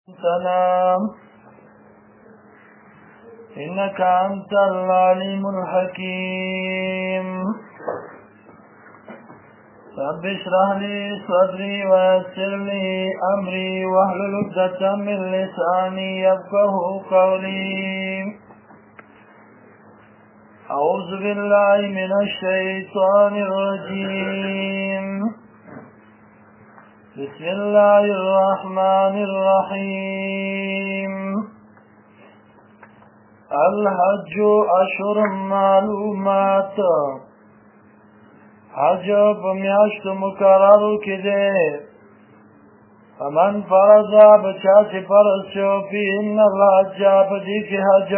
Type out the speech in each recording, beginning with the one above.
سلام إنك أنت العليم الحكيم رب اشرح لي صدري ويسر لي أمري واحلل عقدة من لساني يفقهوا قولي أعوذ بالله من الشيطان الرجيم بسم الله الرحمن الرحيم الحج أشهر معلومات حج بمیاشت مقرر کده فمن فرض بچاچ فرض شو فیهن الحج بدیک حج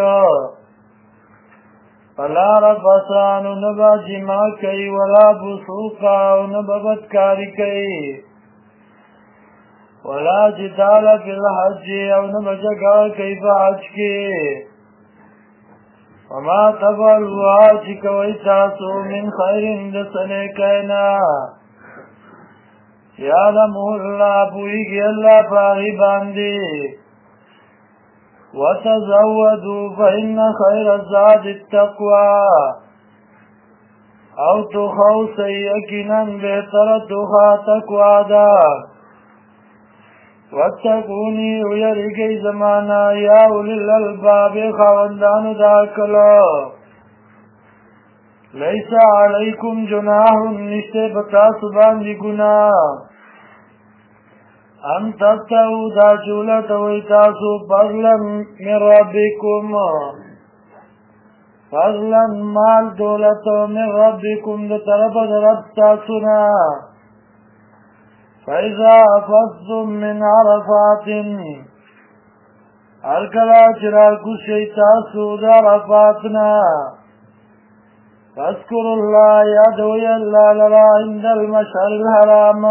فلا رفثان نبا جماع کئی ولا بسوقا نبا بدکاری کئی ولا جدال فی الحج او نبجگا کئی حج کی وما تفعلوا حج کوئی تاسو من خیر دسنے کہنا یعلمه اللہ پوئیگی اللہ پاہی باندی وتزودوا فإن خیر الزاد التقوى او تخو سیقنا بہتر تخا تقوی دا واتقونی ویرگی زمانا یا اولی الالباب خواندان داکلا لیسا علیکم جناح نشتے بتاسبان دی گناہ ان تبتعو دا جولت ویتاسو فضلا من ربکم فضلا مال دولت من ربکم دا طرف دا رب تاسونا فَإِذَا أَفَضْتُم مِّنْ عَرَفَاتٍ هرکلا چراکو شیطاسو دا عرفاتنا فَاذْكُرُوا اللَّهَ یادوی اللہ لرا عند المشعر الحرام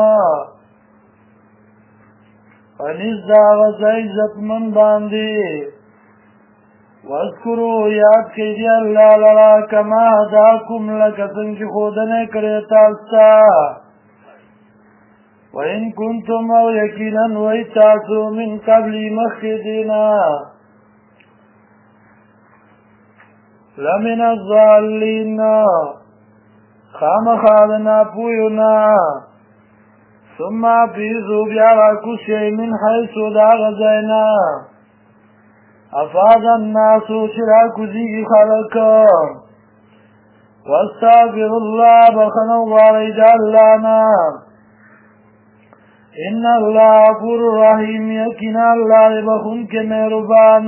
فَنِزْدَا وَزَيْزَتْ من باندی وَاذْكُرُوا یاد کیجی اللہ لرا کما ہداکم لکسن کی خودنے کریتاستا وَإِن كُنتُمْ أَوْ يَكِينًا وَإِتَّاسُوا مِنْ قَبْلِ مَخِّدِينَا لَمِنَ الضَّالِّينَ خام خالنا پوینا ثم فِيذُوا بِعَرَكُ شَيْءٍ مِنْ حَيْثُ دَا غَزَيْنَا أَفَاضَ النَّاسُ شِرَاكُ زِيگِ خَلَقَ وَاسْتَغْفِرُوا اللَّهَ بَخَنَوْ وَارِدَ اللَّهَنَا ان اللہ غفور رحیم یقینا اللہ بخون کے مہربان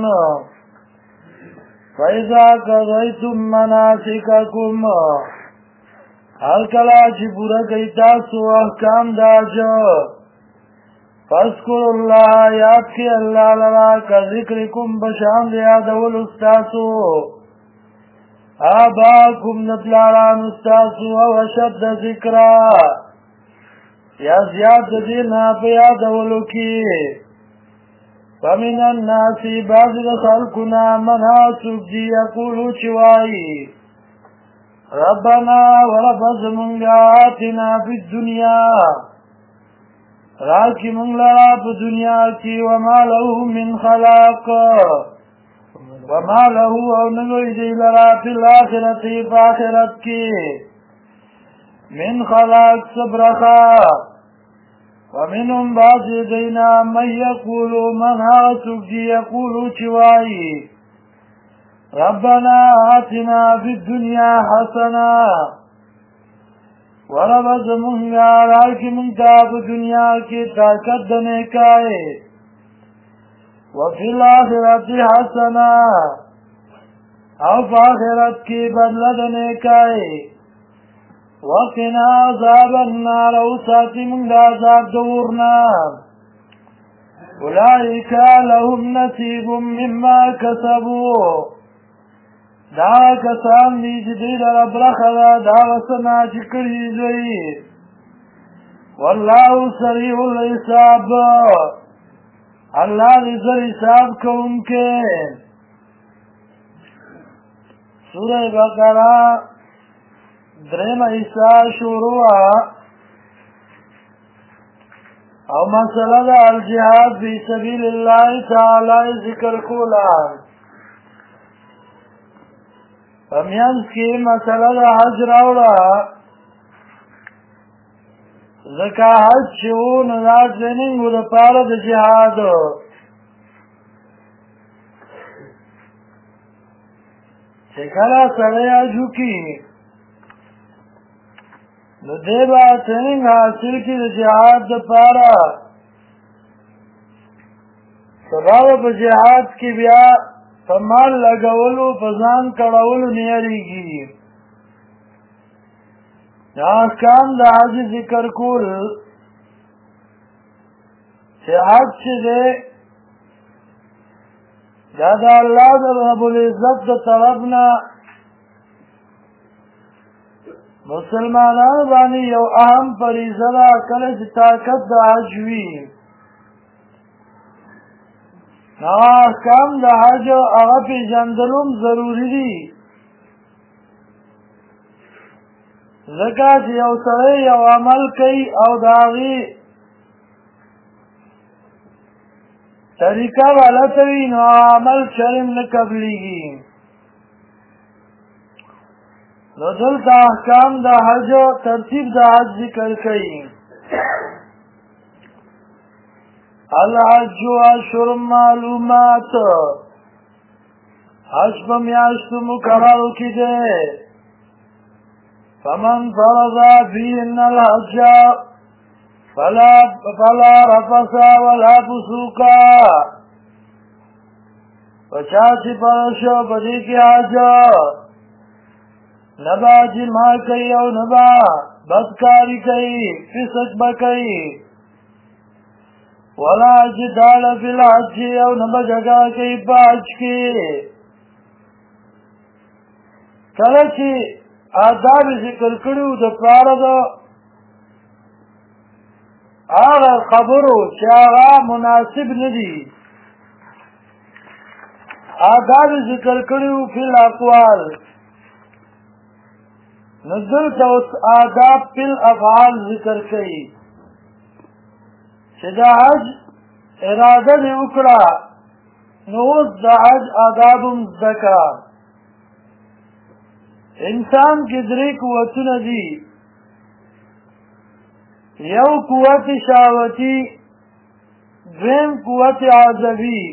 فَإِذَا قَضَيْتُم مَّنَاسِكَكُمْ ہر کلا چی پورا کئی تاسو احکام داج فَاذْكُرُوا اللَّهَ یاد کے اللہ لرا کا ذکرکم بشاند یاد اولستاسو آباکم نتلاران استاسو او اشد ذکرہ یا زیاد دینا پیاد اولو کی فمن الناسی بعض خلقنا مناسک دی یقولو چوائی ربنا ورب زمنگا آتنا فی الدنیا راکی منگلرا پا دنیا کی وما له من خلاق وما له او نگوی دی لرا فی الاخرتی فاخرت کی من خلاق صبرخا ومنهم بعض دینا من یقولو من آسک دی یقولو چوائی ربنا آتنا فی الدنیا حسنا ورب زمونگا راکی منتا فی دنیا کی طاقت دنے کائے وفی الاخرت حسنا او فاخرت کی بدل دنے کائے وقنا عذاب النار وساتي من عذاب دورنا أولئك لهم نصيب مما كسبوا دا کسان دی جدید رب رخدا دا وسنا چکری زوی واللہ سریع الحساب اللہ دی سر حساب کون کے سورہ بقرہ درم ایسا شروع او مسله د الجهاد فی سبیل الله تعالی ذکر کولا پمیانس کی مسله د حج راوړه ځکه حج چې و نو دا ټریننګ و دپاره د جهاد چې کله سړی حج وکړي نو دی به ټریننګ حاصل کړي د جهاد دپاره سبا به په جهاد کې بیا په مال لګولو په ځان کړولو نه یېرېږي دا احکام د حج ذکر کول چې حج چې دی دا د الله د رب العزت د طرف نه مسلمانانو باندې یو اهم فریضه ده کله چې طاقت د حج وي نو احکام د حج هغه پېژندل هم ضروري دي ځکه چې یو سړی یو عمل کوي او د هغې طریقه غلطه وي نو عمل شرم نه قبلیږي نو دلته احکام د حج ترتیب د حج ذکر کوي الحج اشهر معلومات حج په میاشتو مقررو کې دی فمن فرض فيهن الحج فلا رفث ولا فسوق پچا چې فرض شو په دې کې حج نه به جما کوي او نه به بدکاري کوي فسق به کوي ولا جدال فی الحج او نه به جګړه کوي په حج کې کله چې آداب ذکر کړو د پاره د هغه خبرو چې هغه مناسب نه دي آداب ذکر کړو فی الاقوال نو دلته اوس آداب فی الافعال ذکر کوي چې د حج اراده دې وکړه نو اوس د حج آداب هم زده کړه انسان کې درې قوتونه دي یو قوت شهوتي دویم قوت عصبي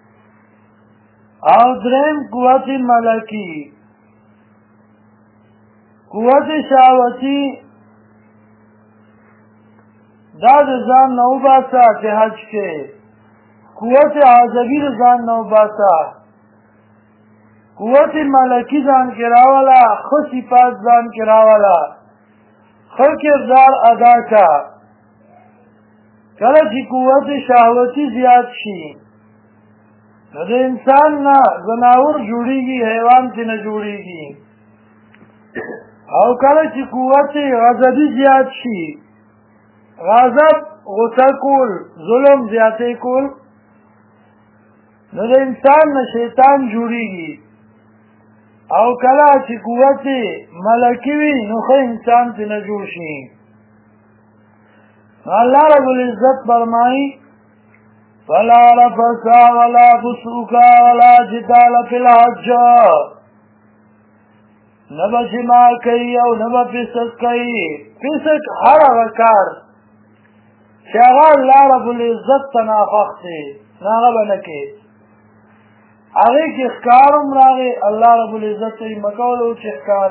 او دریم قوت ملکی قوت شهوتي دا د ځان نه وباسه چې حج کې قوت عصبي د ځان نه وباسه قوت ملکی ځان کې راوله ښه صفات ځان کې راوله ښه کردار ادا کا کله چې قوت شهوتي زیات شي نو د انسان نه ځناور جوړېږي حیوان چې نه جوړېږي او کله چې قوت غضبي زیات شي غضب غصه کول ظلم زیاتی کول نو د انسان نه شیطان جوړېږي او کله چې قوت ملکی وي نو ښه انسان ته نه جوړ شي الله رب العزت فرمایي فلا رفث ولا فسوق ولا جدال فی الحج نه به جما کوي او نه به فسق کوي فسق هر هغه کار چې هغه الله رب العزت ته ناخوښ دی نو هغه به نه کوي هغه کې ښکار هم راغی الله رب العزت ته یې مکولو چې ښکار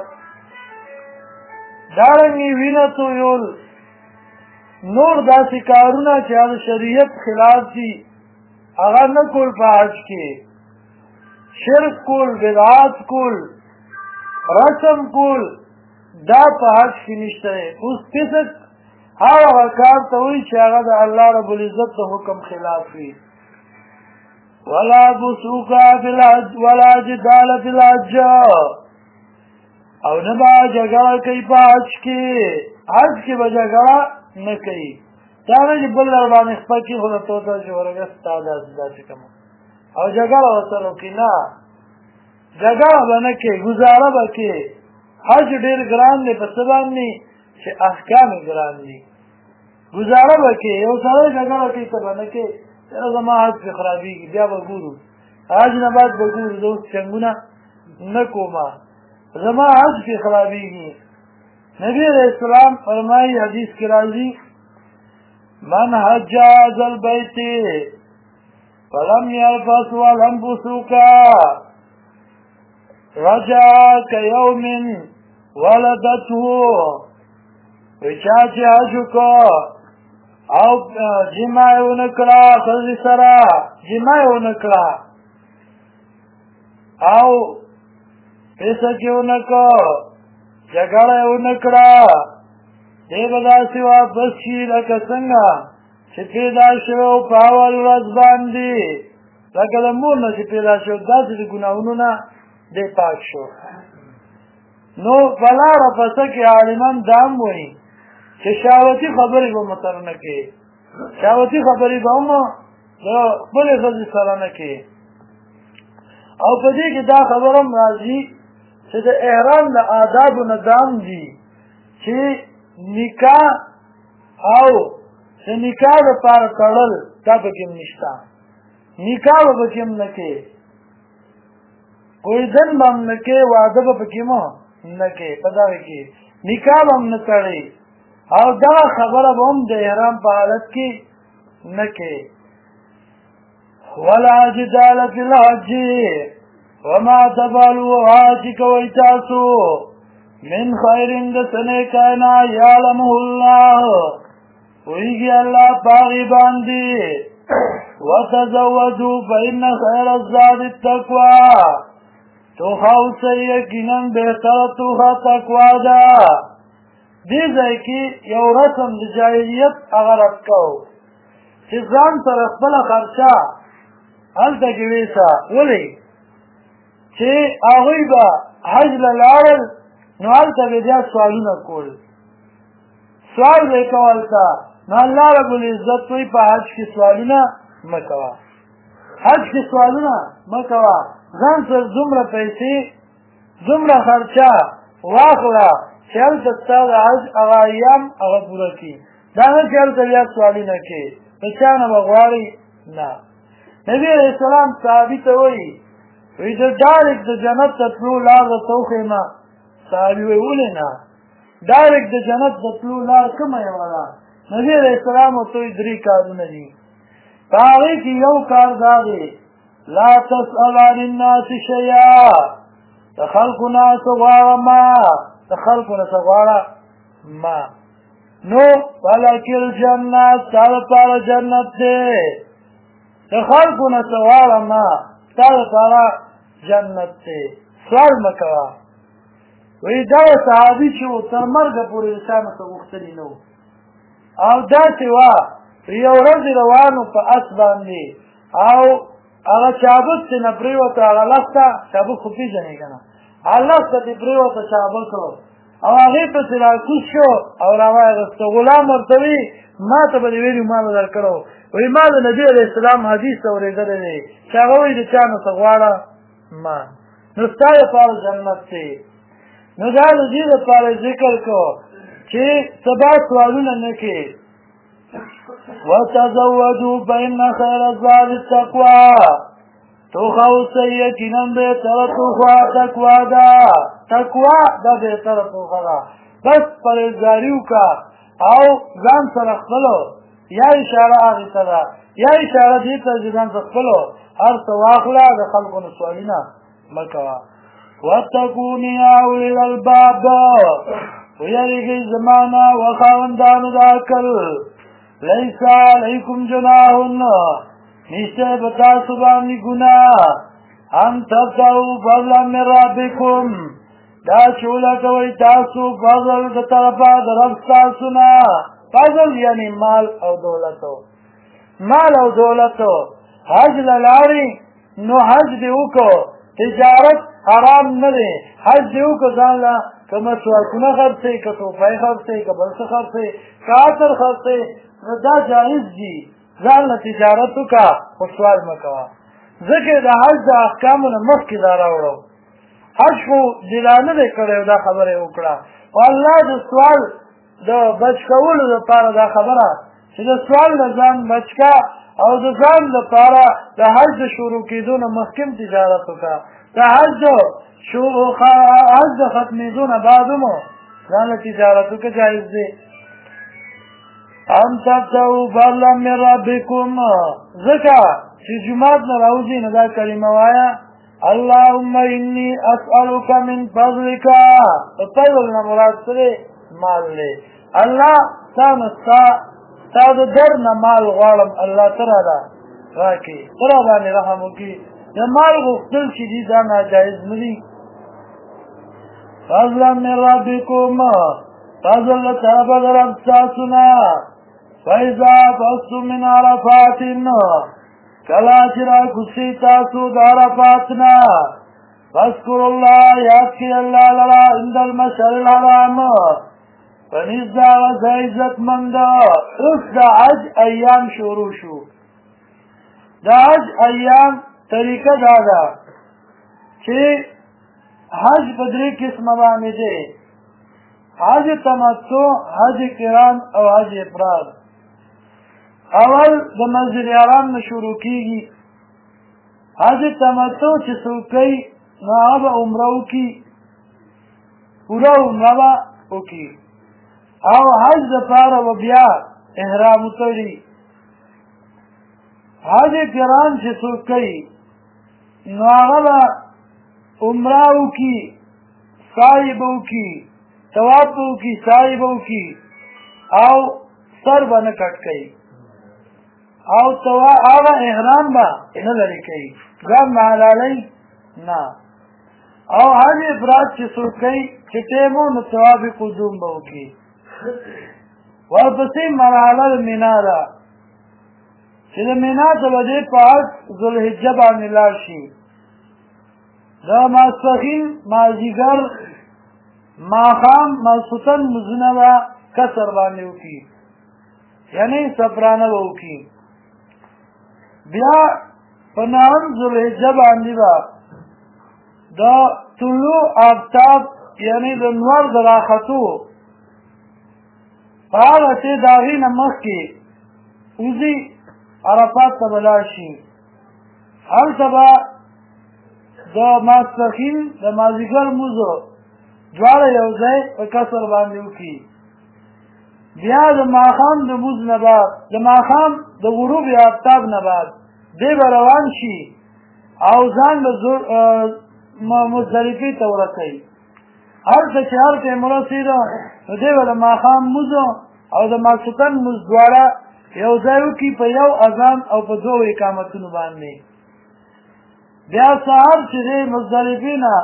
دارنګې وینه تویول نور داسې کارونه چې هغه شریعت خلاف دي هغه نه کول په حج کې شرک کول بدعات کول رسم کول دا په حج کې نشته دی اوس فسق هغه کار ته وایي چې هغه د الله رب العزت د حکم خلاف وي ولا فسوق فی الحج ولا جدال فی الحج او نه به جګړه کوي په حج کې حج کې به جګړه نه کوي دا نه چې بل در باندې خپه کړي خو درته وته چې ورګه ستا داسې کوم او جګړه ورسره وکړي نه جګړه به نه کوي ګزاره به کوي حج ډېر ګران دی په څه باندې چې احکام یې ګران دي گزاره به کې یو سړی جګړه کوي ته به نه کې یاره زما حج پې خرابېږي بیا به ګورو حج نه بعد به ګورو زه اوس جنګونه نه کومه زما حج پې خرابېږي نبی علیہ السلام فرمایي حدیث کې راځي من حج هذا البيت فلم يلبس ولم فسوق رجع كيوم ولدته وچا چې حج وکړه او جماع یې ونه کړه ښځې سره جماع یې ونه کړه او فسق یې ونه کړه جګړه یې ونه کړه دی به داسې واپس شي لکه څنګه چې پیدا شوی و په اول ورځ باندې لکه د مور نه چې پیدا شو داسې د ګناهونو نه دی پاک شو نو په لاره پسه کې عالمان دا هم وایي چې شهوتي خبرې به مو سره نه کوې شهوتي خبرې به هم د خپلې ښځې سره نه کوې او په دې کې دا خبره هم راځي چې د احرام د آدابو نه دا هم دي چې نکاح او د نکاح دپاره تړل دا پکې هم نشته نکاح به پکې هم نه کوې کویدن به هم نه کوې واده به پکې هم نه کوې په دغه کې نکاح به هم نه تړې او دا خبره به هم د احرام په حالت کې نه کوې ولا جدال فی الحج وما تفعلوا حج کوئ تاسو من خیر د سنې کانا یعلمه الله پوهیږي الله په هغې باندې وتزودوا فإن خیر الزاد التقوی توخه اوسئ یقینا بهتره توخه تقوا ده دې ځای کې یو رسم د جاهلیت هغه رد کوو چې ځان سره خپله خرچه هلته کې ویسه ولې چې هغوی به حج له لاړل نو هلته به بیا سوالونه کول سوال به یې کول ته نو الله رب العزت وایي په حج کې سوالونه مه کوه حج کې سوالونه مه کوه ځان سره دومره پیسې دومره خرچه واخله چې هلته ستا د حج هغه ایام هغه پوره کړي دا نه چې هلته بیا سوالونه کوې د چا نه به غواړې نه نبي علیه السلام صحابي ته وایي وایي زه ډایرکټ د جنت ته تلو لار درته وښیم صحابي وایي ولې نه ډایرکټ د جنت ته تلو لار کومه یوه ده نبي علیه السلام ورته وایي 3 کارونه دي په هغې کې یو کار دا دی لا تسأل عن الناس شیئا د خلکو نه څه غواړه مه د خلکو نه څه غواړه مه نو فلک الجنت ستا دپاره جنت دی د خلکو نه څه غواړه مه ستا دپاره جنت دی سوال مه کوه وایي دا صحابي چې و تر مرګه پورې د چا نه څه غوښتلي نه و او داسې وه یو ورځ روانو په اس باندې او هغه چابک چې نه پرېوته هغه لسته چابک خو پېژنې که نه هغه لسته چې پرېوته چابک او هغې پسې راکوز شو او راواغېسته غلام ورته وي ما ته به دې ویلي ما به در کړی وایي ما د نبي علیه السلام حدیث اورېدلی دی چې هغه وایي د چا نه څه غواړه ما نو ستا دپاره جنت دی نو دا د دې دپاره ذکر کو چې سبا سوالونه نه کوې وتزودوا فإن خير الزاد التقوى توخه اوسئ یقینا بهتره توخه تقوا ده تقوا دا بهتره توخه ده بس پرهیزګاري وکړه او ځان سره خپلو یا اشاره هغې ته ده یا اشاره دې ته چې ځان سره خپلو هر څه واخله د خلکو نه سوالونه مه کوه واتقوني یا اولي الالباب ویریږئ زما نه و خاوندانو د عقل لیس علیکم جناح نشته به تاسو باندې ګناه ان تبتغوا فضلا من ربکم دا چې ولټوئ تاسو فضل د طرفه د رب ستاسو نه فضل یعنې مال او دولتو مال او دولتو حج له لاړې نو حج دې وکړو تجارت حرام نه دی حج دې وکړو ځان له که مسواکونه خرڅوې که توفی خرڅوې که بل څه خرڅوې که عطر خرڅوې نو دا جایز دي ځان له تجارت وکړه خو سوال مه کوه ځکه د حج د احکامو نه مخکې دا راوړو حج خو دې لا نه دی کړی دا خبره یې وکړه او الله د سوال د د بچ کولو دپاره دا خبره چې د سوال د ځان بچ کا او د ځان دپاره د حج د شروع کېدو نه مخکې تجارت وکړه د حج د ختمېدو نه بعد هم ځان له تجارت وکړه جایز دی ان تبتغوا فضلا من ربکم ځکه چې جومات نه راوځي نو دا کلمه وایه اللهم انی اسألک من فضلک فضل نه مراد څه مال دی الله تا نه ستا د در نه مال غواړم الله ته راله راکړي ته را باندې رحم وکړي د مال غوښتل چې دي دا ناجایز نه دي فضلا من ربکم فضل له طرفه د رب ستاسو نه فإذا فزتم من عرفات کله چې راکوزئ تاسو د عرفات نه فاذکروا الله یاد کړئ الله لره عند المشعر الحرام په نزد د هغه ځای عزتمند اوس د حج ایام شروع شو د حج ایام طریقه دا ده چې حج په درې قسمه باندې دی حج تمتع حج قران او حج افراد اول د مسجد حرام نه شروع کیږي حج تمتع چې څوک کوي نو هغه به عمره وکړي پوره عمره به وکړي او حج دپاره به بیا احرام وتړي حج قران چې څوک کوي نو هغه به عمره وکړي سعی به وکړي طواف به وکړي سعی به وکړي او سر به نه کټ کوي او هغه احرام به نه لرې کوي ځان به حلالوي نه او حج افراد چې څوک کوي چې ټیم و نو طواف قدوم به وکړي ورپسې مرحله د مینا ده چې د مینا ته به دی په حج ذوالحجه باندې لاړ شي د ماسپښین مازدیګر ماښام ماسخوتن لمونځونه به کسر باندې وکړي یعنې صفرانه به وکړي بیا په نهم ذوالحجه باندې به د طلوع آفتاب یعنې د نور د راختو په هغه چې د هغې نه مخکې وځي عرفات ته به لاړ شي هلته به د ماسپښین د مازدیګر لمونځ دواړه یو ځای په کسر باندې وکړي بیا د ماښام د لمونځ نه بعد د ماښام د غروب آفتاب نه بعد دی به روان شي او ځان به مزدلفې ته ورسوي هلته چې هر ټیم ورسېده نو دی به د ماښام لمونځ او د ماسخوتن لمونځ دواړه یو ځای وکړي په یو اذان او په دوو اقامتونو باندې بیا سهار چې دی مزدلفې نه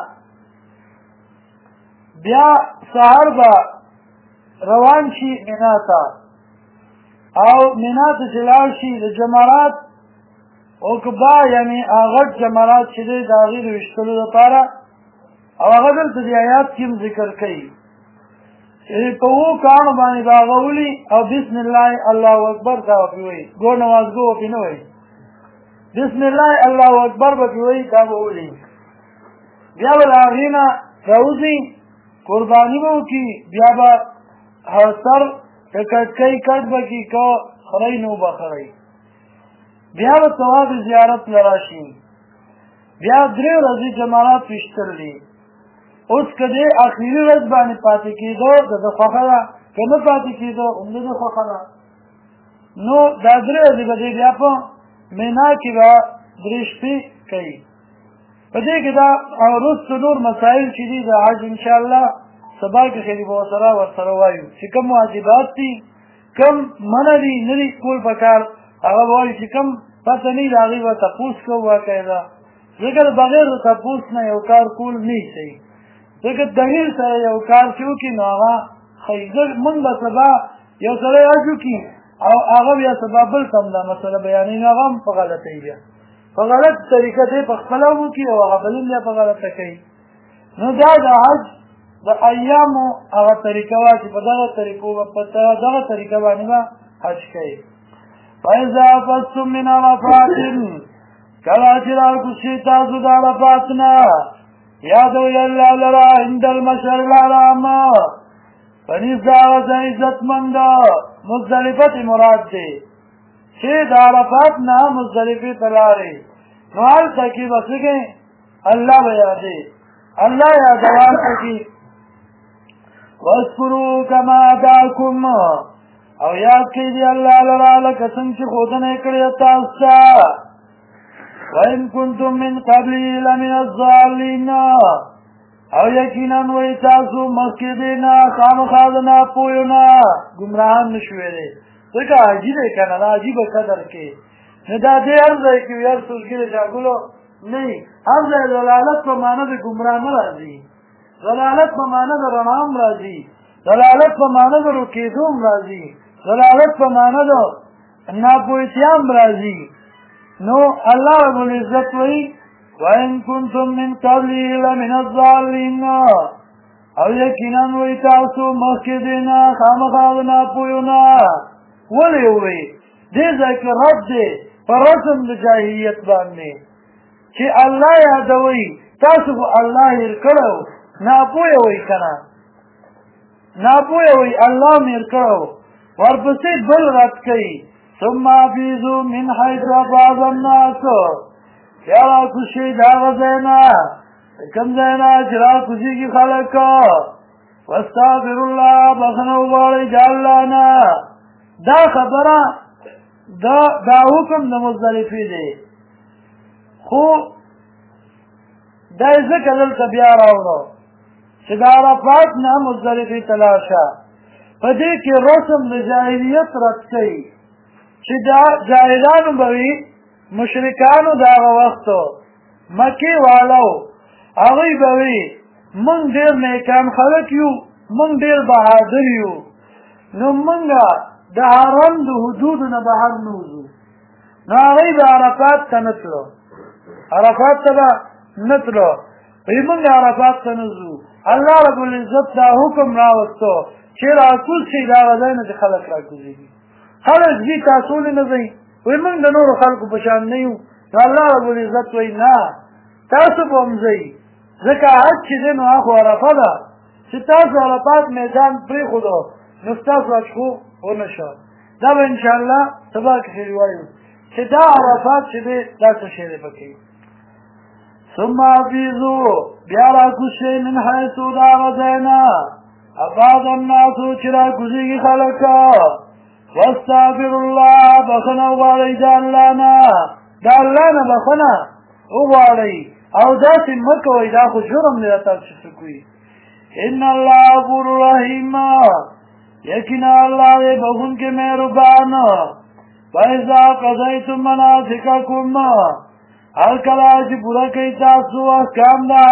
بیا سهار به روان شي مینا ته او مینا ته چې لاړ شي د جمرات عقبه یعنې غټ جمرات چې دی د هغې د ویشتلو دپاره او هغه دلته د آیات کې هم ذکر کوي چې په اوو کاڼو باندې به هغه ولي او بسم الله الله اکبر دا به پرې وایي ګور نمازګو به پرې نه وایي بسم الله الله اکبر به پرې وایي دا به ولي بیا به د هغې نه راوځي قرباني به وکړي بیا به سر که کټکۍ کټ به کړي که خرۍ نو به خرۍ بیا به طواف زیارت له راشي بیا 3 ورځې جمرات ویشتل دي اوس که دی اخري ورځ باندې پاتې کېدو د ده خوښه ده که نه پاتې کېدو هم د ده خوښه ده نو دا 3 ورځې به دی بیا په مینا کې به 3 شپې کوي په دې کې دا وروسته نور مسایل چې دي د حج انشاءالله سبا کې خیري به ورسره وایو چې کوم واجبات دي کوم منع دي نه دي کول پکار هغه به وایي چې کوم پته نه وي د هغې به تپوس کوو باقاعده ځکه د بغیر د تپوس نه یو کار کول نه شي ځکه دلیل سره یو کار چې وکړي نو هغه ښایي موږ به سبا یو سړی حج وکړي او هغه بیا سبا بل ته هم دا مسله بیانوي نو هغه هم په غلطۍ بیا په غلط طریقه دی په خپله وکړي او هغه بل هم بیا په غلطه کوي نو دا د حج د ایامو هغه طریقه وه چې په دغه طریقه باندې به حج کوي فإذا أفضتم من عرفات کله چې راکوزئ تاسو د عرفات نه یادوئ الله لره عند المشعر الحرام پنیز دا غزه عزتمند مزدلفت مراد دی چې د عرفات نه مزدلفې ته لاړې نو هلته کې به څه کوې الله به یادې الله یادوان پکې واذکروا کما هداکم او یاد کړئ دی الله لره لکه څنګه چې ښودنه یې کړې تاسو ته وإن كنتم من قبله لمن الضالين او یقینا وای تاسو مخکې دې نه خامخا د ناپوهیو نه ګمراهان نه شوي دی ځکه حاجي دی که نه د عجیبه قدر کې نو دا دې هر ځای کې وي هر سلګي د جاګلو نه وي هر ځای ضلالت په معنه د ګمراه نه راځي ضلالت په معنه د رڼا هم راځي ضلالت په معنه د روکېدو هم راځي ضلالت په معنه د ناپوهتیا هم راځي نو الله رب العزت وایي وَإِن كُنتُم مِّن قَبْلِهِ لَمِنَ الضَّالِّينَ او یقینا وای تاسو مخکې دې نه خامخا د ناپوهیو نه ولې وایي دې ځای کې رد دی په رسم د جاهلیت باندې چې الله یادوي تاسو خو الله هېر کړی ناپوهه وایي که نه ناپوهه وایي الله م هېر کړی ورپسې بل رد کوي ثم افیضوا من حیث افاض الناس یا راکوشئ د هغه ځای نه کوم ځای نه چې راکوزېږي خلک واستغفر الله بخښنه وغواړئ د الله نه دا خبره دا حکم د مزدلفې دی خو دا یې ځکه دلته بیا راوړو چې د عرفات نه مزدلفې ته لاړ شه په دې کې رسم د جاهلیت رد کوي چې دا جاهلانو به وي مشرکانو د هغه وختو مکې والو هغوی به وي موږ ډېر نیکان خلک یو موږ ډېر بهادر یو نو موږ د حرم د حدودو نه بهر نه وځو نو هغوی به عرفات ته نه تلو عرفات ته به نه تلو وایي موږ عرفات ته نه ځو الله رب العزت دا حکم راوستو چې راکوز شي د هغه ځای نه چې خلک راکوزېږي خلک ځي تاسو ولې نه ځئ وایي موږ د نورو خلکو په شان نه یو نو الله رب العزت وایي نه تاسو به هم ځئ ځکه حج چې دی نو هغه خو عرفه ده چې تاسو عرفات میدان پرېښودو نو ستاسو حج خو ونه شو دا به انشاءالله سبا کښې وایو چې دا عرفات چې دی دا څه شی دی پکې ثم افیضوا بیا راکوز شئ من حیثو د هغه ځای نه افاض الناسو چې راکوزېږي خلک واستغفر الله بخښنه وغواړئ د الله نه د الله نه بخښنه وغواړئ او داسې مه کوئ دا خو جرم دی تاسو چې څوک وي ان الله غفور رحیم یقینا الله دی بخښونکی مهربان فاذا قضیتم مناسککم هر کله چې پوره کوئ تاسو احکام د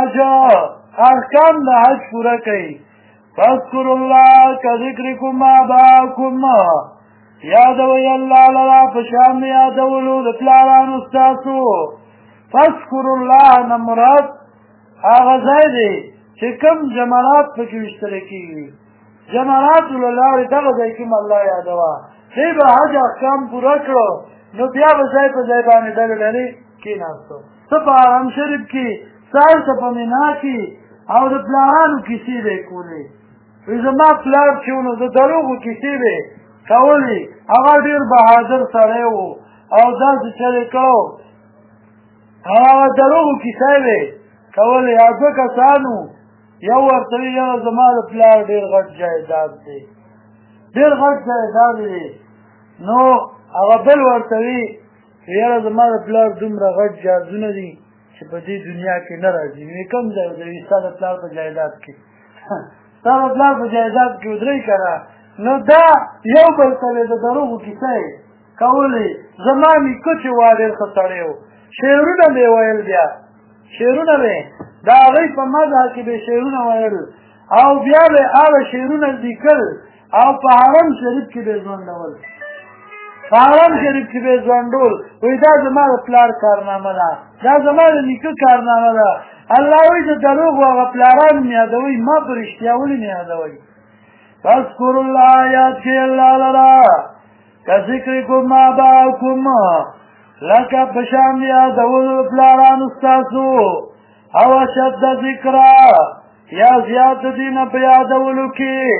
حج پوره کوئ فاذکروا الله کذکرکم آباءکم یادوئ الله لره په شان د یادولو د پلارانو ستاسو فاذکروا الله نه مراد هغه ځای دی چې کوم جمرات پکې ویشتلی کېږي جمراتو له لارې دغه ځای کې م الله یادوه دی به حج احکام پوره کړو نو بیا به ځای په ځای باندې ډلې ډلې کېناستو څه په حرم شریف کې څه هلته په مینا کې او د پلارانو کیسې به یې کولې وایي زما پلار چې و نو د دروغو کیسې به یې کولې هغه ډېر بهادر سړی و او داسې چل یې کړو هغه دروغو کیسې به یې کولې او دوه کسانو یو ورته وي یاره زما د پلار ډېر غټ جایداد دی ډېر غټ جایداد دی نو هغه بل ورته وي یاره زما د پلار دومره غټ جازونه دي چې په دې دنیا کې نه راځي نو کوم ځای ودروي ستا د پلار په جایداد کې ستا د پلار په جایداد کې ودرئ که نه نو دا یو بل ته د دروغو کیسه یې کولې زما نیکه چې وا ډېر ښه سړی و شعرونه به یې ویل بیا شعرونه به د هغوی په مذهب کې به شعرونه ویل او بیا به هغه شعرونه لیکل او په حرم شریف کې به یې ځونډول په حرم شریف کې به یې ځونډول وایي دا زما د پلار کارنامه ده دا زما د نیکه کارنامه ده الله وایي د دروغو هغه پلاران مې یادوئ ما په رښتیا ولې مې یادوئ فاذکروا الله یاد کړئ الله لره کذکرکم آباءکم لکه په شان د یادولو د پلارانو ستاسو او اشد ذکرا یا زیات د دې نه په یادولو کې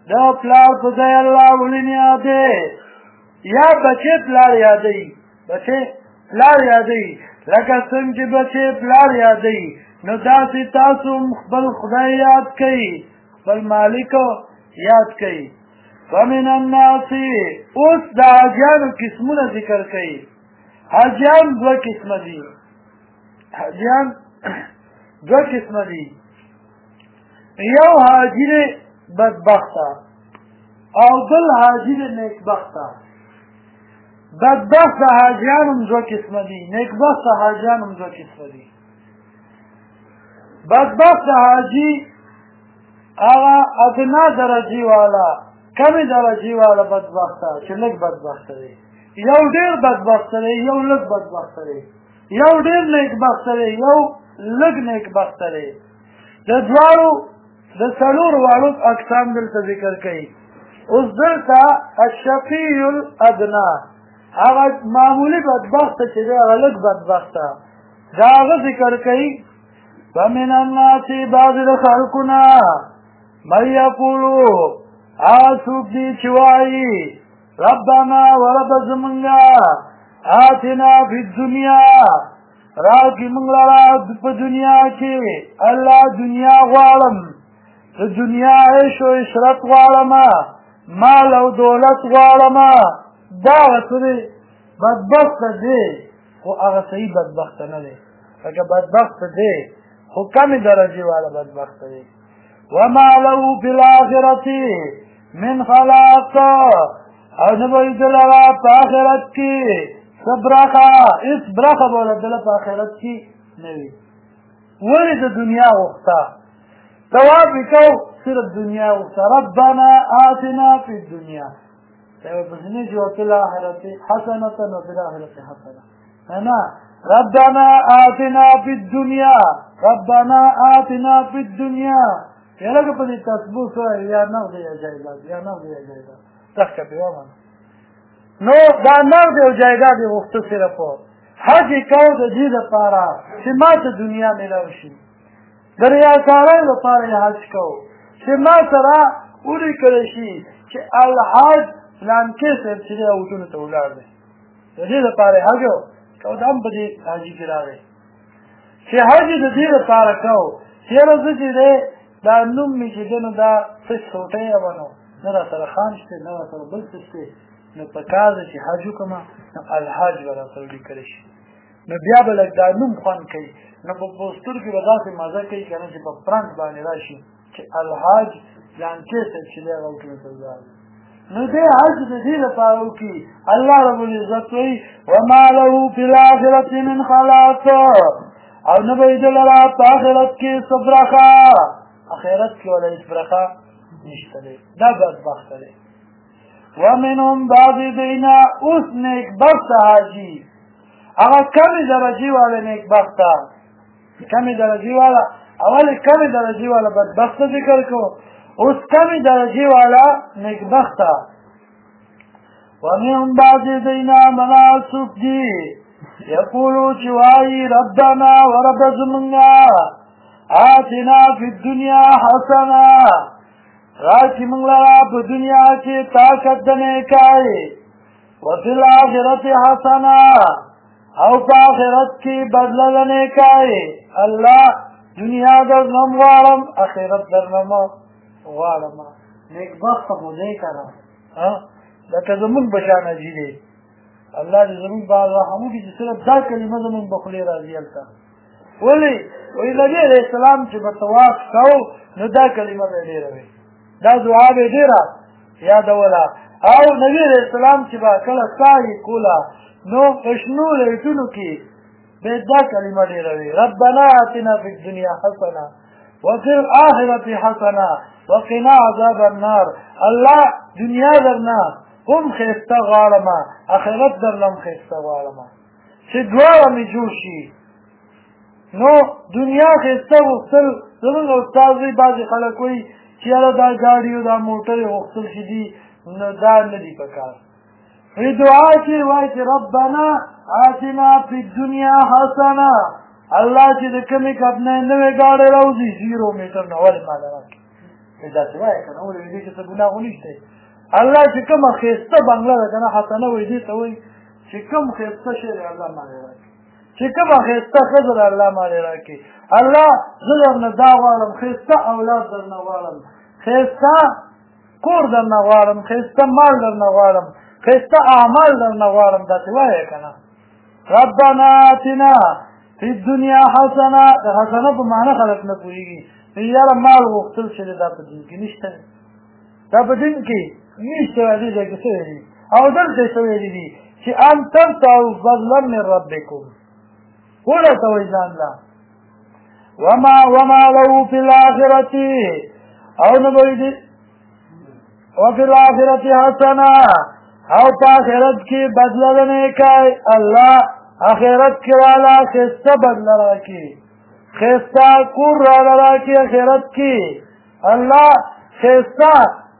دا پلار په ځای الله ولې نه یادوي یا بچې پلار یادوي بچې پلار یادوي لکه څنګه چې بچې پلار یادوي نو داسې تاسو خپل خدای یاد کوئ خپل مالک یاد کوئ ومن الناس اوس د حاجیانو قسمونه ذکر کوي حاجیان دوه قسمه دي حاجیان دوه قسمه دي یو حاجی بدبخته او بل حاجی نیکبخته بدبخته حاجیان هم دوه قسمه دي نیکبخته حاجیان هم دوه قسمه دي بدبخته حاجی هغه ادنا درجی والا کمی درجی والا بدبخته چې لږ بدبخته دی یو ډېر بدبخته دی یو لږ بدبخته دی یو ډېر نیکبخته دی یو لږ نیکبخته دی د دواړو د څلورو واړو اقسام دلته ذکر کوي اوس دلته الشقي الادنى هغه معمولي بدبخته چې دی هغه لږ بدبخته دا هغه ذکر کوي ومن الناس بعض د خلقنا من یقولو څوک دي چې وایي ربنا ورب زمونږه آتنا فی الدنیا راکړي موږ لره په دنیا کې الله دنیا غواړم د دنیا عیش و عشرت غواړم مال او دولت غواړم دا ورته دی بدبخته دی خو هغه صحیح بدبخته نه دی لکه بدبخته دی خو کمې درجې والا بدبخته دی وما له فی الآخرة من خلاق او نه به یې د لره په آخرت کې څه برخه هېڅ برخه به له دله په آخرت کې نه وي ولې د دنیا غوښته ثواب یې کو صرف دنیا غوښته ربنا آتنا فی الدنیا پسې چې وفي الآخرة حسنة وفي الآخرة حسنة نه ربنا آتنا فی الدنیا ربنا آتنا فی الدنیا یلکه په دې تثبوت سره یا نغد یا جایداد یا نغد یا جایداد تخته په ومن نو دا نغد او جایداد یې غوښته صرف حج یې کو د دې لپاره چې ما ته دنیا میلاو شي د ریاکارۍ لپاره یې حج کو چې ما سره ولیکلی شي چې الحاج فلانکې صاحب چې دی اوټونو ته ولاړ دی د دې لپاره یې حج کو دا هم په دې حاجي کې راغی چې حج د دې لپاره کو چېرې زه چې دی دا نوم مې چې دی نو دا څه څوټی به نو نه را سره خان شته نه را سره بل څه شته نو په کار ده چې حج وکړم نو الحاج به را سره لیکلی شي نو بیا به لږ دا نوم خوند کوي نو په پوسټر کې به داسې مزه کوي که نه چې په فرانک باندې را شي چې الحاج جانکې صاحب چې دی هغه وکړي ته ولاړ نو دې حج د دې لپاره وکړي الله رب العزت وایي وما له فی الآخرة من خلاق او نه به یې د لره په آخرت کې څه برخه آخرت کې ولا هېڅ برخه نشته دی دا بدبخته دی ومنهم بعض دینا اوس نیکبخته حاجي هغه کمې درجې والا نیکبخته کمې درجې والا اول کمې درجې والا بدبخته ذکر کو اوس کمې درجې والا نیکبخته ومنهم بعض دینا مناسب دي یقولو چې وایي ربنا ورب زمونږه آتنا فی الدنیا حسنه راکړي موږ لره په دنیا کې طاقت د نیکۍ وفي الآخرة حسنه او په آخرت کې بدله د نیکۍ الله دنیا درنه م غواړم آخرت درنه م غواړم نیکبخته خو دی که نه لکه زمونږ بشان حاجي دی الله دې زمونږ په رحم وکړي چې صرف دا کلمه زمونږ په خولې راځي هلته ولې وایي نبي علیه السلام چې به طواف کو نو دا کلمه به یې ډېره وي دا دعا به یې ډېره یادوله او نبي علیه السلام چې به کله ساه یې کوله نو په شنو لایټونو کې به دا کلمه ډېره وي ربنا آتنا فی الدنیا حسنه وفي الآخرة حسنه وقنا عذاب النار الله دنیا درنه هم ښایسته غواړم آخرت درنه هم ښایسته غواړم چې دواړه مې جوړ شي نو دنیا ښایسته غوښتل زمونږ استاد وایي بعضې خلک وایي چې یاره دا ګاډي او دا موټرې غوښتل چې دي نو دا نه دي په کار وی دعا کې وایي چې ربنا آتنا فی الدنیا حسنه الله چې د کومې کب نه نوې ګاډۍ راوځي 0 میټر نه ولې ماله راکړي داسې وایه که نه ولې دې کې څه ګناه خو نشته الله چې کومه ښایسته بنګله ده که نه حسنه وایي دې ته وایي چې کوم ښایسته شی دی الله مالې راکړي چې کومه ښایسته ښځه ده الله مالې راکړي الله زه درنه دا غواړم ښایسته اولاد درنه غواړم ښایسته کور درنه غواړم ښایسته مال درنه غواړم ښایسته اعمال درنه غواړم داسې وایه که نه ربنا آتنا فی الدنیا حسنه د حسنه په معنی خلک نه پوهېږي یاره مال غوښتل چې دا په دین کې نشته دا په دین کې نشته دې ځای کې څه ویلي او دلته څه ویلي دي چې ان تبتغوا فضلا من ربکم ولټوئ ځان له وما له فی الآخرة او نه به دي وفي الآخرة حسنه او په آخرت کې بدله د نیکۍ الله آخرت کې والا ښایسته بدله راکړي ښایسته کور راله راکړي آخرت کې الله ښایسته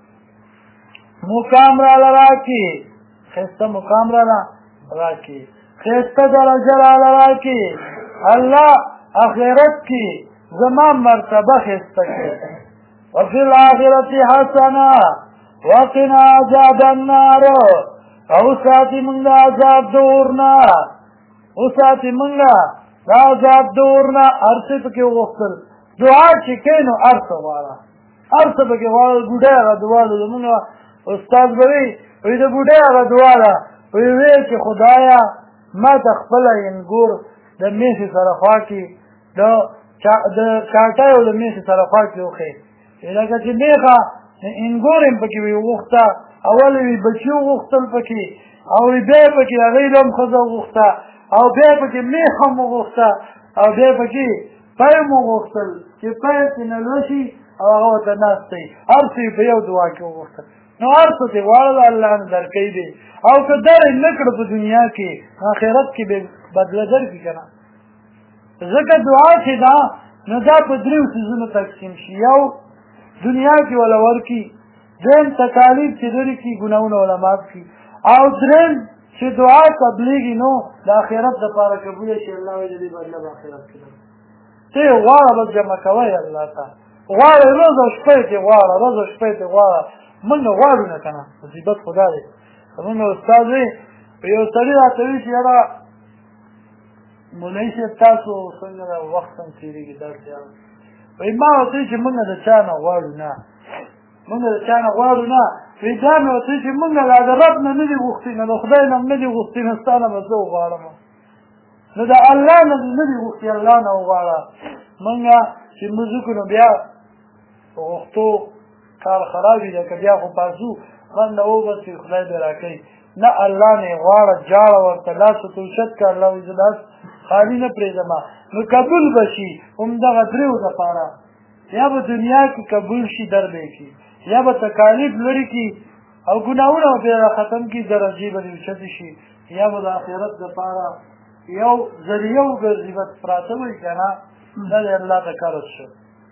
مقام راله راکړي ښایسته مقام راله راکړي ښایسته درجه راله راکړي الله آخرت کې زما مرتبه ښایسته کړي وفي الآخرة حسنه وقنا عذاب النار او ساتي منګ عذاب دورنا او ساتي منګ عذاب دورنا ارڅ پکې وغوښتل دعا چې کینو ارڅ والا ارڅ پکې والا ګډه غا دعا زمونږ استاد بوي وې د ګډه غا دعا لا وې چې خدایا ما تخپل انګور د میخي سره خوا کې د چاټای او د میخي سره خوا کې وخې لکه چې میخه انګور هم پکې وي وغوښته اول وي بچي وغوښتل پکې او بیا پکې هغې هم ښځه وغوښته او بیا پکې میخ هم وغوښته او بیا پکې پی هم وغوښتل چې پی پې نه لوشي او هغه ورته ناست دی هر څه یې په یو دعا کې وغوښتل نو هر څه چې غواړه الله نه درکوي دی او که در یې نه کړه په دنیا کې آخرت کې به بدله درکړي که نه ځکه دعا چې ده نو دا په دریو څیزونو تقسیم شي یو دنیا کې ولا ورکی دریم تکالیف چې لري کې ګناونه ولا معاف کړي او دریم چې دعا قبلېږي نو د آخرت دپاره قبوله شي الله وایي د دې بدله به آخرت کې درکړي ته یې غواړه بس جمع کوئ الله ته غواړه ورځ او شپه یې غواړه ورځ او شپه یې غواړه موږ غواړو نه که نه مصیبت خدا دی زموږ استاد وي یو سړي راته وایي چې یاره مولوي صاحب تاسو څنګه دا وخت هم تېرېږي داسې وایي ما ورته وایي چې موږ د چا نه غواړو نه موږ د چا نه غواړو نه وایي دا مې ورته وایي چې موږ لا د رب نه نه دي غوښتي نه د خدای نه هم نه دي غوښتي نه ستا نه به زه وغواړم نو د الله نه نه دي غوښتي الله نه وغواړه موږ چې مونځ وکړو نو بیا په غوښتو کار خراب وي لکه بیا خو پاسو غنډه وباسي خدای دې راکوي نه الله نه یې غواړه جاړه ورته لاس ورته اوچت کړه الله وایي زه لاس خالي نه پرېږدم نو قبول به شي همدغه دریو دپاره یا به دنیا کې قبول شي در به یې کړي یا به تکالیف لرې کړي او ګناهونه به پرې راختم کړي درجې به دې اوچتې شي یا به د آخرت دپاره یو ذریعه وګرځي بس پراته وایي که نه دا د الله ته قرض شو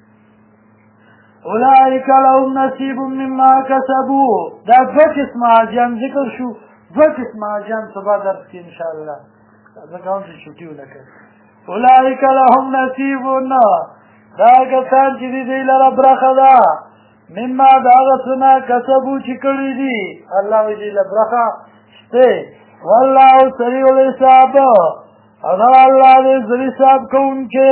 اولئک لهم نصیب مما کسبوا دا دوه قسمه حاجیان ذکر شو دوه قسمه حاجیان سبا درس کې انشاءالله ځکه هم چې چوټي ونه کړي اولئک لهم نصیب دا کسان چې دي دوی لره برخه ده مما د هغه څه نه کسبو چې کړي دي الله وایي دوی له برخه شته والله سریع الحساب اگر الله دې زر حساب کوونکی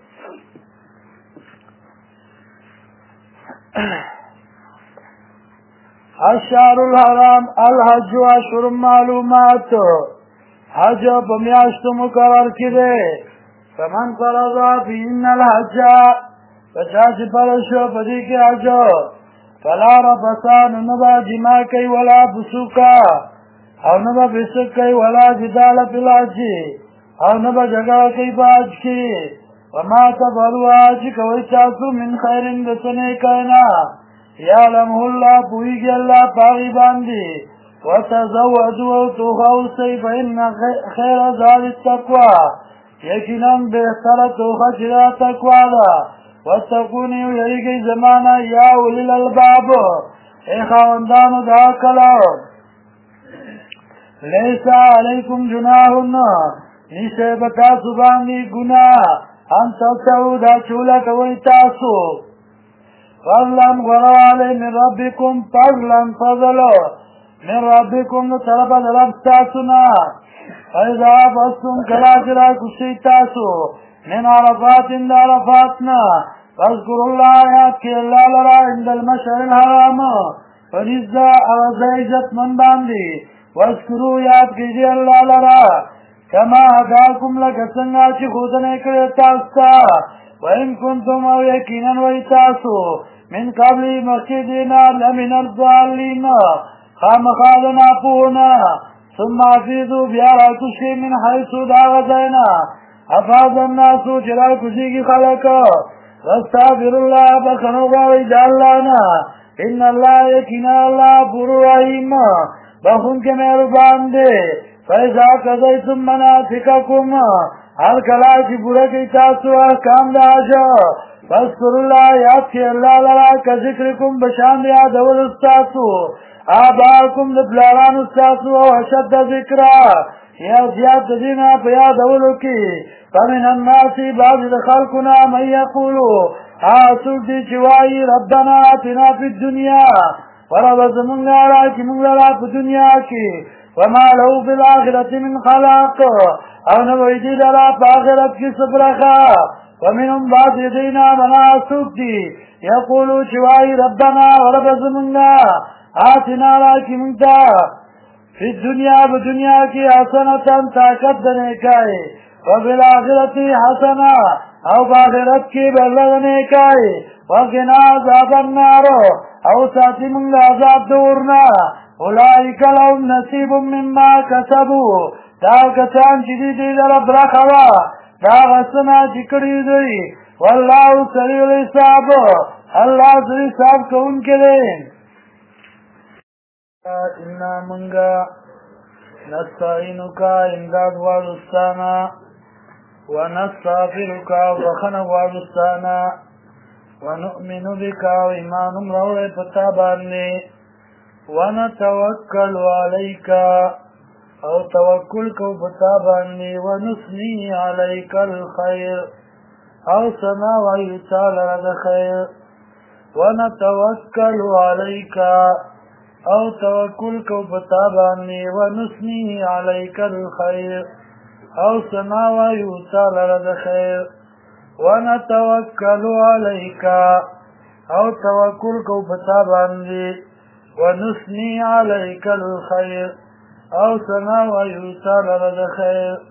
الشهر الحرام الحج اشهر معلومات حج په میاشتو مقرر کې دی فمن فرض فیهن الحج فچا چې فرض شو په دې کې حج فلا رفث نه به جماع کوي ولا فسوقا او نه به فسق کوي ولا جدال فی الحج او نه به جګړه کوي په حج کې وما تفعلوا حج کوئ تاسو من خیر د څه نیکۍ نه یعلمه الله پوهېږي الله په هغې باندې وتزودوا توغه اوسئ فإن خیر زاد التقوی یقینا بهتره توغه چې دا تقوا ده واتقوني ویریږئ زما نه یا اولی الالباب ای خاوندانو د عقل لیس علیکم جناح نشته په تاسو باندې ګناه ان تبتغوا دا چوله کوئ تاسو فضلا غروالی من ربکم فضلا فضل من ربکم طرف درب تاسونا فإذا بستم کلاسرا کشی تاسو من عرفات اند عرفاتنا فاذکر اللہ یاد کی اللہ لرا عند المشعر الحرام فنزا اوزا عزت من باندی واذکرو یاد کی دی اللہ لرا کما هداکم لکسنگا چی خودنے کرے تاستا وإن كنتم أو يكينا ويتاسو من قبل مخيدنا لمن الضالين خامخالنا فونا ثم عفيذوا بيارا كشي من حيث داغتنا أفاظ الناس جرى كشيك خلقا واستغفر الله بخنوبا ويجعلنا إن الله يكينا الله فرائم بخون كميربان دي فإذا قضيتم مناسككم هر کلا چی پورا کی تاسو احکام دا آجا فاذکر اللہ یاد کی اللہ لرا کا ذکرکم بشاند یاد اول استاسو آباکم دپلاران استاسو او حشد ذکرہ یا زیاد دینا پیاد اولو کی فمن الناسی بعض دخلقنا من یقولو آسول دی چوائی ربنا آتنا فی الدنیا ورب زمانگا را کی منگلرا پی دنیا کی وما لہو فی الاخرت من خلاق او نویدی لرا پا آخرت کی سپرخا ومنهم بعض یدینا منا سوک دی یقولو چوائی ربنا ورب زمانگا آتنا را کی منگتا فی الدنیا بدنیا کی حسنتا طاقت دنے کائے وفی الاخرت حسنا او باخرت کی بلغنے کائے وقنا عذاب النار او ساتی منگا عذاب دورنا اولئک لهم نصیب مما کسبو دا کسان چی دی دی در برخوا دا غسنا چکڑی دی واللہ سریع الحساب اللہ سریع حساب کون کے دیں انا منگا نستعینکا امداد والستانا ونستغفرکا وخن والستانا ونؤمن بکا و ایمانم روڑ پتاباننے ونتوکل علیکا او توکل کو پتاباننے ونثنی علیکا الخیر او سنا ویتال رد خیر ونتوکل علیکا او توکل کو پتاباننے ونثنی علیکا الخیر او سنا ویتال رد خیر ونتوکل علیکا او توکل کو پتاباننے ونثنی علیکا الخیر او سنا ویتال رد خیر